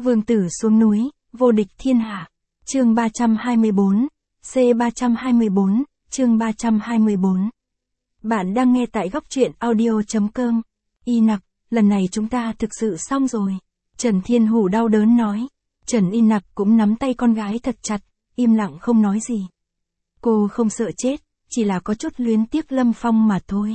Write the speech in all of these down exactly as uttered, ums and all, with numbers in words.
Vương tử xuống núi, vô địch thiên hạ. Chương ba trăm hai mươi bốn, C ba trăm hai mươi bốn, chương ba trăm hai mươi bốn. Bạn đang nghe tại góc truyện audio.com. Y Nặc, lần này chúng ta thực sự xong rồi. Trần Thiên Hủ đau đớn nói. Trần Y Nặc cũng nắm tay con gái thật chặt, im lặng không nói gì. Cô không sợ chết, chỉ là có chút luyến tiếc Lâm Phong mà thôi.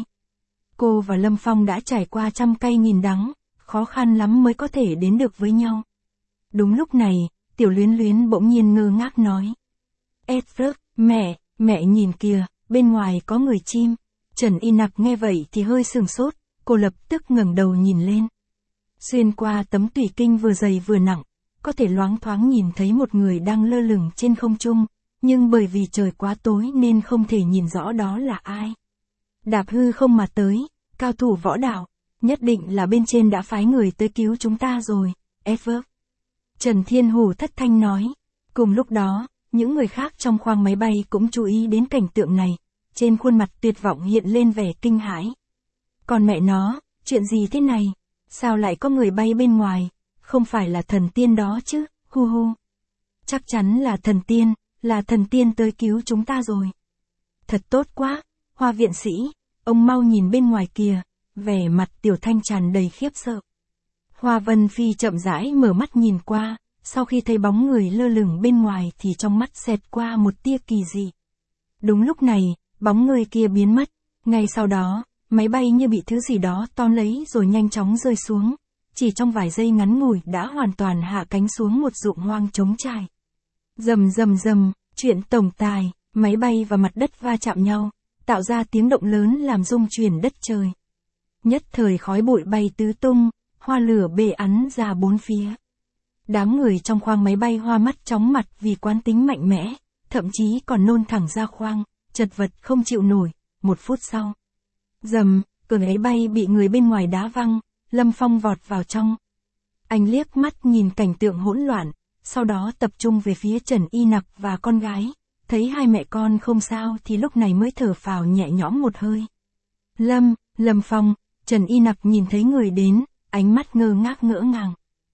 Cô và Lâm Phong đã trải qua trăm cay nghìn đắng, khó khăn lắm mới có thể đến được với nhau. Đúng lúc này, Tiểu Luyến Luyến bỗng nhiên ngơ ngác nói. Edward, mẹ, mẹ nhìn kìa, bên ngoài có người chim. Trần Y Nặc nghe vậy thì hơi sừng sốt, cô lập tức ngẩng đầu nhìn lên. Xuyên qua tấm tùy kinh vừa dày vừa nặng, có thể loáng thoáng nhìn thấy một người đang lơ lửng trên không trung, nhưng bởi vì trời quá tối nên không thể nhìn rõ đó là ai. Đạp hư không mà tới, cao thủ võ đạo, nhất định là bên trên đã phái người tới cứu chúng ta rồi, Edward. Trần Thiên Hủ thất thanh nói. Cùng lúc đó, những người khác trong khoang máy bay cũng chú ý đến cảnh tượng này, trên khuôn mặt tuyệt vọng hiện lên vẻ kinh hãi. Còn mẹ nó, chuyện gì thế này? Sao lại có người bay bên ngoài? Không phải là thần tiên đó chứ, hu hu. Chắc chắn là thần tiên, là thần tiên tới cứu chúng ta rồi. Thật tốt quá, Hoa viện sĩ, ông mau nhìn bên ngoài kìa, vẻ mặt Tiểu Thanh tràn đầy khiếp sợ. Hoa Vân Phi chậm rãi mở mắt nhìn qua, sau khi thấy bóng người lơ lửng bên ngoài thì trong mắt xẹt qua một tia kỳ dị. Đúng lúc này, bóng người kia biến mất, ngay sau đó, máy bay như bị thứ gì đó tóm lấy rồi nhanh chóng rơi xuống, chỉ trong vài giây ngắn ngủi đã hoàn toàn hạ cánh xuống một ruộng hoang trống trải. Rầm rầm rầm, chuyện tổng tài, máy bay và mặt đất va chạm nhau, tạo ra tiếng động lớn làm rung chuyển đất trời. Nhất thời khói bụi bay tứ tung, hoa lửa bê ắn ra bốn phía. Đám người trong khoang máy bay hoa mắt chóng mặt vì quán tính mạnh mẽ, thậm chí còn nôn thẳng ra khoang, chật vật không chịu nổi. Một phút sau, rầm, cửa máy bay bị người bên ngoài đá văng, Lâm Phong vọt vào trong. Anh liếc mắt nhìn cảnh tượng hỗn loạn, sau đó tập trung về phía Trần Y Nặc và con gái, thấy hai mẹ con không sao thì lúc này mới thở phào nhẹ nhõm một hơi. Lâm, Lâm Phong, Trần Y Nặc nhìn thấy người đến, ánh mắt ngơ ngác ngỡ ngàng.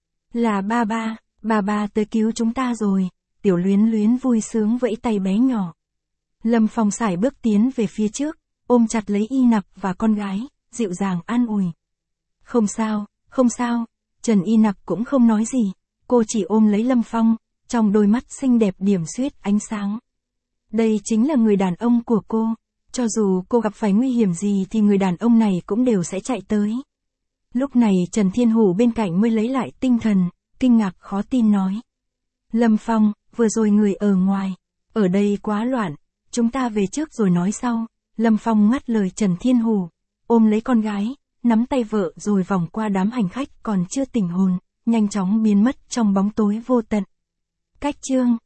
Là ba ba, ba ba tới cứu chúng ta rồi, Tiểu Luyến Luyến vui sướng vẫy tay bé nhỏ. Lâm Phong sải bước tiến về phía trước, ôm chặt lấy Y Nặc và con gái, dịu dàng an ủi. Không sao, không sao, Trần Y Nặc cũng không nói gì, cô chỉ ôm lấy Lâm Phong, trong đôi mắt xinh đẹp điểm xuyết ánh sáng. Đây chính là người đàn ông của cô, cho dù cô gặp phải nguy hiểm gì thì người đàn ông này cũng đều sẽ chạy tới. Lúc này Trần Thiên Hủ bên cạnh mới lấy lại tinh thần, kinh ngạc khó tin nói. Lâm Phong, vừa rồi người ở ngoài, ở đây quá loạn, chúng ta về trước rồi nói sau. Lâm Phong ngắt lời Trần Thiên Hủ, ôm lấy con gái, nắm tay vợ rồi vòng qua đám hành khách còn chưa tỉnh hồn, nhanh chóng biến mất trong bóng tối vô tận. Cách chương